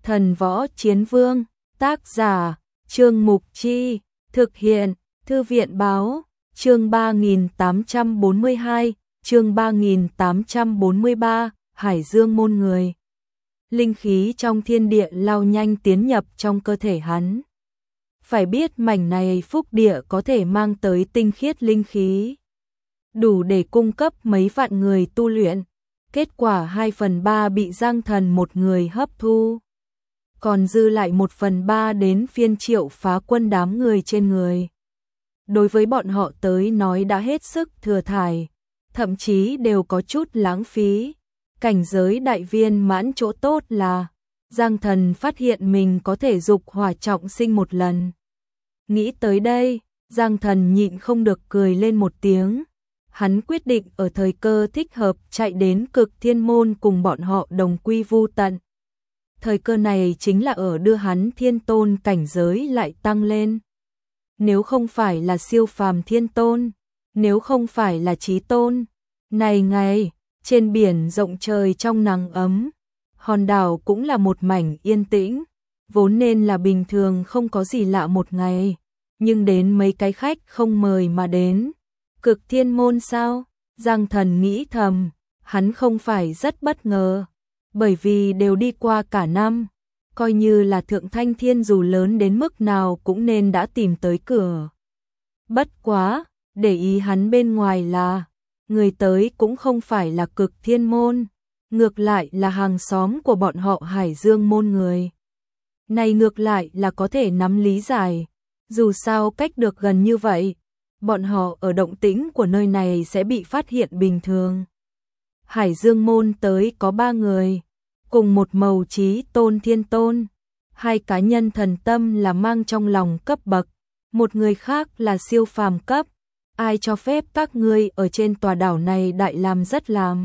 Thần Võ Chiến Vương, tác giả, Trương Mục Chi, thực hiện, Thư viện Báo, chương 3842, chương 3843, Hải Dương môn người. Linh khí trong thiên địa lao nhanh tiến nhập trong cơ thể hắn. Phải biết mảnh này phúc địa có thể mang tới tinh khiết linh khí, đủ để cung cấp mấy vạn người tu luyện. Kết quả 2/3 bị Giang Thần một người hấp thu, còn dư lại 1/3 đến phiên Triệu Phá Quân đám người trên người. Đối với bọn họ tới nói đã hết sức thừa thải, thậm chí đều có chút lãng phí. Cảnh giới đại viên mãn chỗ tốt là Giang Thần phát hiện mình có thể dục hỏa trọng sinh một lần. Nghĩ tới đây, Giang Thần nhịn không được cười lên một tiếng. Hắn quyết định ở thời cơ thích hợp chạy đến Cực Thiên Môn cùng bọn họ đồng quy vu tận. Thời cơ này chính là ở đưa hắn thiên tôn cảnh giới lại tăng lên. Nếu không phải là siêu phàm thiên tôn, nếu không phải là chí tôn, này ngày, trên biển rộng trời trong nắng ấm, hòn đảo cũng là một mảnh yên tĩnh, vốn nên là bình thường không có gì lạ một ngày, nhưng đến mấy cái khách không mời mà đến. Cực Thiên Môn sao? Giang Thần nghĩ thầm, hắn không phải rất bất ngờ, bởi vì đều đi qua cả năm, coi như là Thượng Thanh Thiên dù lớn đến mức nào cũng nên đã tìm tới cửa. Bất quá, để ý hắn bên ngoài là, người tới cũng không phải là Cực Thiên Môn, ngược lại là hàng xóm của bọn họ Hải Dương môn người. Này ngược lại là có thể nắm lý giải, dù sao cách được gần như vậy, bọn họ ở động tĩnh của nơi này sẽ bị phát hiện bình thường. Hải Dương môn tới có 3 người, cùng một màu chí tôn thiên tôn, 2 cá nhân thần tâm là mang trong lòng cấp bậc, một người khác là siêu phàm cấp. Ai cho phép các ngươi ở trên tòa đảo này đại làm rất làm?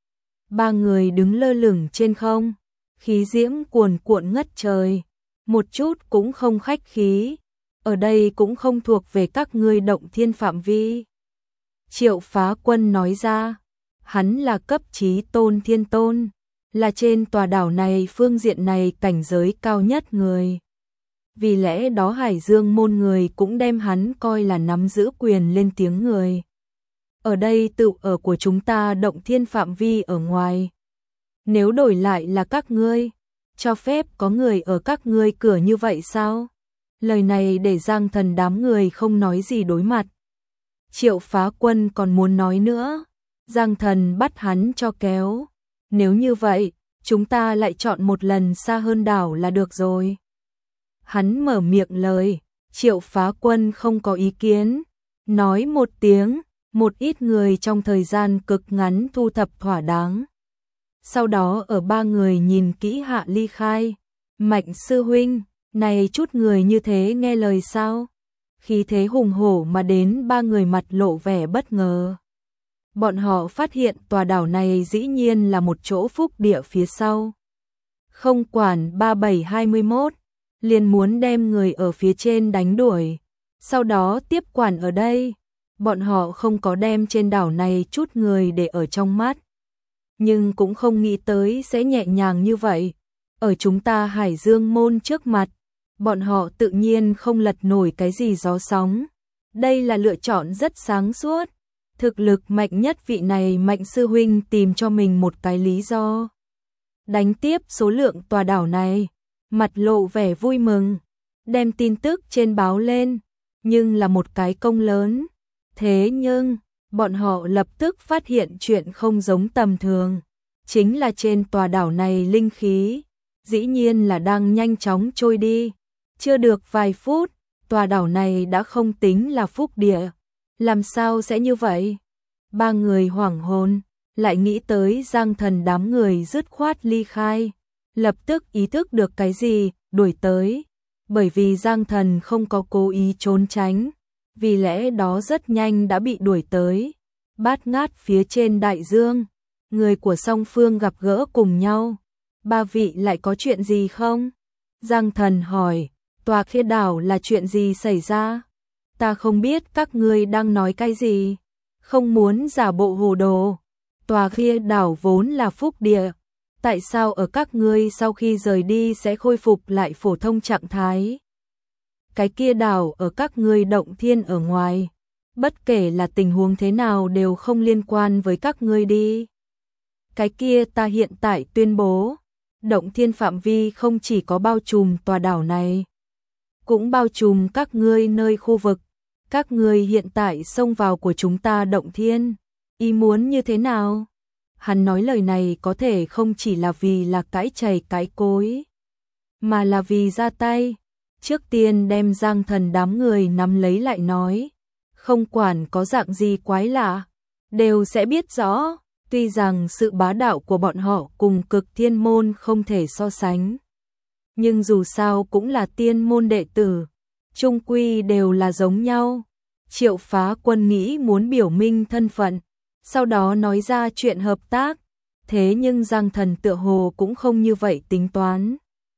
3 người đứng lơ lửng trên không, khí diễm cuồn cuộn ngất trời, một chút cũng không khách khí. Ở đây cũng không thuộc về các ngươi động thiên phạm vi. Triệu Phá Quân nói ra, hắn là cấp chí tôn thiên tôn, là trên tòa đảo này phương diện này cảnh giới cao nhất người. Vì lẽ đó Hải Dương môn người cũng đem hắn coi là nắm giữ quyền lên tiếng người. Ở đây tự ở của chúng ta động thiên phạm vi ở ngoài. Nếu đổi lại là các ngươi, cho phép có người ở các ngươi cửa như vậy sao? Lời này để Giang Thần đám người không nói gì đối mặt. Triệu Phá Quân còn muốn nói nữa, Giang Thần bắt hắn cho kéo. Nếu như vậy, chúng ta lại chọn một lần xa hơn đảo là được rồi. Hắn mở miệng lời, Triệu Phá Quân không có ý kiến, nói một tiếng, một ít người trong thời gian cực ngắn thu thập thỏa đáng. Sau đó ở 3 người nhìn kỹ hạ ly khai, Mạnh sư huynh, này chút người như thế nghe lời sao? Khí thế hùng hổ mà đến 3 người mặt lộ vẻ bất ngờ. Bọn họ phát hiện tòa đảo này dĩ nhiên là một chỗ phúc địa phía sau. Không quản 3721, liền muốn đem người ở phía trên đánh đuổi, sau đó tiếp quản ở đây. Bọn họ không có đem trên đảo này chút người để ở trong mắt, nhưng cũng không nghĩ tới sẽ nhẹ nhàng như vậy. Ở chúng ta Hải Dương môn trước mặt, bọn họ tự nhiên không lật nổi cái gì gió sóng. Đây là lựa chọn rất sáng suốt. Thực lực mạnh nhất vị này Mạnh sư huynh tìm cho mình một cái lý do. Đánh tiếp số lượng tòa đảo này, mặt lộ vẻ vui mừng, đem tin tức trên báo lên, nhưng là một cái công lớn. Thế nhưng, bọn họ lập tức phát hiện chuyện không giống tầm thường, chính là trên tòa đảo này linh khí, dĩ nhiên là đang nhanh chóng trôi đi. Chưa được vài phút, tòa đảo này đã không tính là phúc địa. Làm sao sẽ như vậy? 3 người hoảng hồn, lại nghĩ tới Giang Thần đám người dứt khoát ly khai, lập tức ý thức được cái gì, đuổi tới. Bởi vì Giang Thần không có cố ý trốn tránh, vì lẽ đó rất nhanh đã bị đuổi tới. Bát Ngát phía trên đại dương, người của song phương gặp gỡ cùng nhau. 3 vị lại có chuyện gì không? Giang Thần hỏi, tòa kia đảo là chuyện gì xảy ra? Ta không biết các ngươi đang nói cái gì, không muốn giả bộ hồ đồ. Tòa kia đảo vốn là phúc địa, Tại sao ở các ngươi sau khi rời đi sẽ khôi phục lại phổ thông trạng thái? Cái kia đảo ở các ngươi động thiên ở ngoài, bất kể là tình huống thế nào đều không liên quan với các ngươi đi. Cái kia ta hiện tại tuyên bố, động thiên phạm vi không chỉ có bao trùm tòa đảo này, cũng bao trùm các ngươi nơi khu vực. Các ngươi hiện tại xông vào của chúng ta động thiên, ý muốn như thế nào? Hắn nói lời này có thể không chỉ là vì là cãi chày cãi cối, mà là vì ra tay. Trước tiên đem Giang Thần đám người nắm lấy lại nói, không quản có dạng gì quái lạ, đều sẽ biết rõ. Tuy rằng sự bá đạo của bọn họ cùng Cực Thiên môn không thể so sánh, nhưng dù sao cũng là tiên môn đệ tử, chung quy đều là giống nhau. Triệu Phá Quân nghĩ muốn biểu minh thân phận, sau đó nói ra chuyện hợp tác, thế nhưng Giang Thần tựa hồ cũng không như vậy tính toán.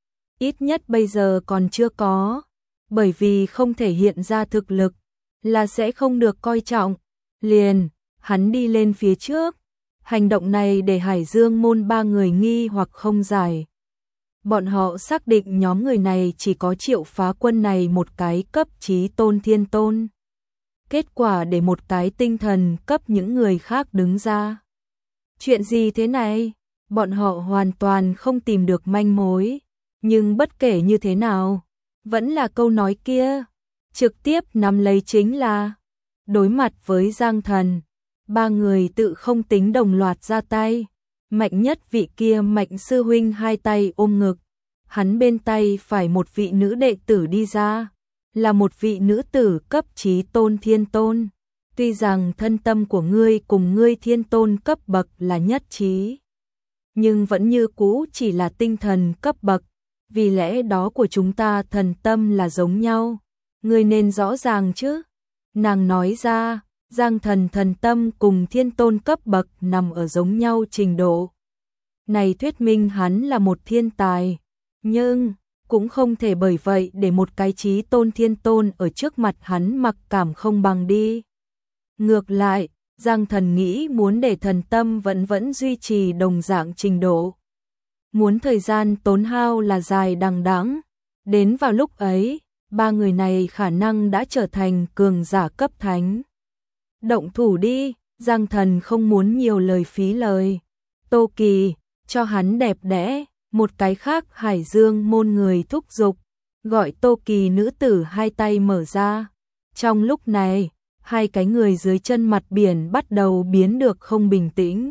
Ít nhất bây giờ còn chưa có, bởi vì không thể hiện ra thực lực, là sẽ không được coi trọng. Liền, hắn đi lên phía trước, hành động này để Hải Dương môn ba người nghi hoặc không giải. Bọn họ xác định nhóm người này chỉ có Triệu Phá Quân này một cái cấp chí tôn thiên tôn. Kết quả để một cái tinh thần cấp những người khác đứng ra. Chuyện gì thế này? Bọn họ hoàn toàn không tìm được manh mối. Nhưng bất kể như thế nào, vẫn là câu nói kia. Trực tiếp nắm lấy chính là đối mặt với Giang Thần. Ba người tự không tính đồng loạt ra tay. Mạnh nhất vị kia Mạnh sư huynh hai tay ôm ngực. Hắn bên tay phải một vị nữ đệ tử đi ra, là một vị nữ tử cấp chí tôn thiên tôn. Tuy rằng thân tâm của ngươi cùng ngươi thiên tôn cấp bậc là nhất trí, nhưng vẫn như cũ chỉ là tinh thần cấp bậc, vì lẽ đó của chúng ta thần tâm là giống nhau. Ngươi nên rõ ràng chứ. Nàng nói ra, Giang Thần thần tâm cùng thiên tôn cấp bậc nằm ở giống nhau trình độ. Này thuyết minh hắn là một thiên tài, nhưng cũng không thể bởi vậy để một cái chí tôn thiên tôn ở trước mặt hắn mặc cảm không bằng đi. Ngược lại, Giang Thần nghĩ muốn để thần tâm vẫn duy trì đồng dạng trình độ. Muốn thời gian tốn hao là dài đằng đẵng, đến vào lúc ấy, ba người này khả năng đã trở thành cường giả cấp thánh. Động thủ đi, Giang Thần không muốn nhiều lời phí lời. Tô Kỳ, cho hắn đẹp đẽ. Một cái khác Hải Dương môn người thúc giục, gọi Tô Kỳ nữ tử hai tay mở ra. Trong lúc này, hai cái người dưới chân mặt biển bắt đầu biến được không bình tĩnh.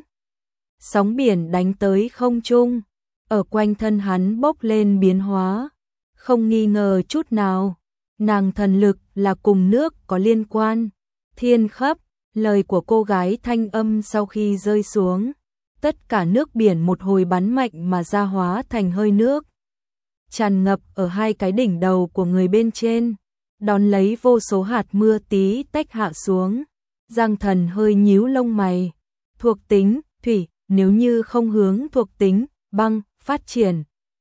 Sóng biển đánh tới không trung, ở quanh thân hắn bốc lên biến hóa. Không nghi ngờ chút nào, nàng thần lực là cùng nước có liên quan. Thiên khắp, lời của cô gái thanh âm sau khi rơi xuống. Tất cả nước biển một hồi bắn mạnh mà ra hóa thành hơi nước, tràn ngập ở hai cái đỉnh đầu của người bên trên, đón lấy vô số hạt mưa tí tách hạ xuống. Giang Thần hơi nhíu lông mày. Thuộc tính thủy, nếu như không hướng thuộc tính băng phát triển,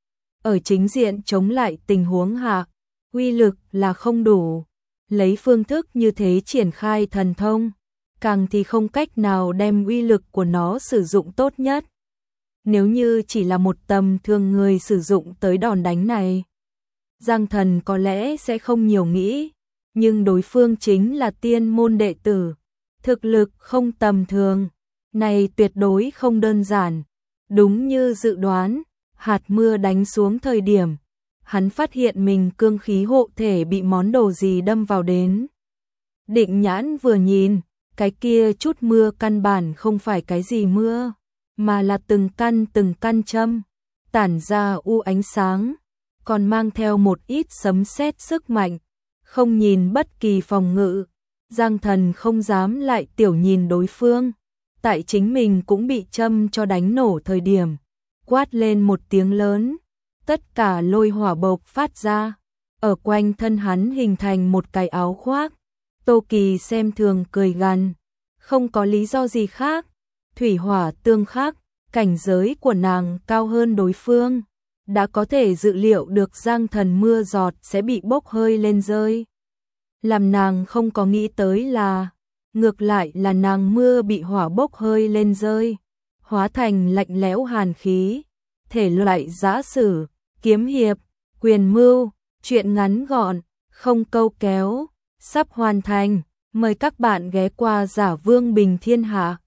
ở chính diện chống lại tình huống hạ, uy lực là không đủ. Lấy phương thức như thế triển khai thần thông, càng thì không cách nào đem uy lực của nó sử dụng tốt nhất. Nếu như chỉ là một tầm thường người sử dụng tới đòn đánh này, Giang Thần có lẽ sẽ không nhiều nghĩ, nhưng đối phương chính là tiên môn đệ tử, thực lực không tầm thường, này tuyệt đối không đơn giản. Đúng như dự đoán, hạt mưa đánh xuống thời điểm, hắn phát hiện mình cương khí hộ thể bị món đồ gì đâm vào đến. Định nhãn vừa nhìn, cái kia chút mưa căn bản không phải cái gì mưa, mà là từng căn châm, tản ra u ánh sáng, còn mang theo một ít sấm sét sức mạnh, không nhìn bất kỳ phòng ngự. Giang Thần không dám lại tiểu nhìn đối phương, tại chính mình cũng bị châm cho đánh nổ thời điểm, quát lên một tiếng lớn, tất cả lôi hỏa bộc phát ra, ở quanh thân hắn hình thành một cái áo khoác. Tô Kỳ xem thường cười gằn, không có lý do gì khác, thủy hỏa tương khắc, cảnh giới của nàng cao hơn đối phương, đã có thể dự liệu được Giang Thần mưa giọt sẽ bị bốc hơi lên rơi. Làm nàng không có nghĩ tới là, ngược lại là nàng mưa bị hỏa bốc hơi lên rơi, hóa thành lạnh lẽo hàn khí, thể loại giã sử, kiếm hiệp, quyền mưu, truyện ngắn gọn, không câu kéo, sắp hoàn thành. Mời các bạn ghé qua Giả Vương Bình Thiên Hạ.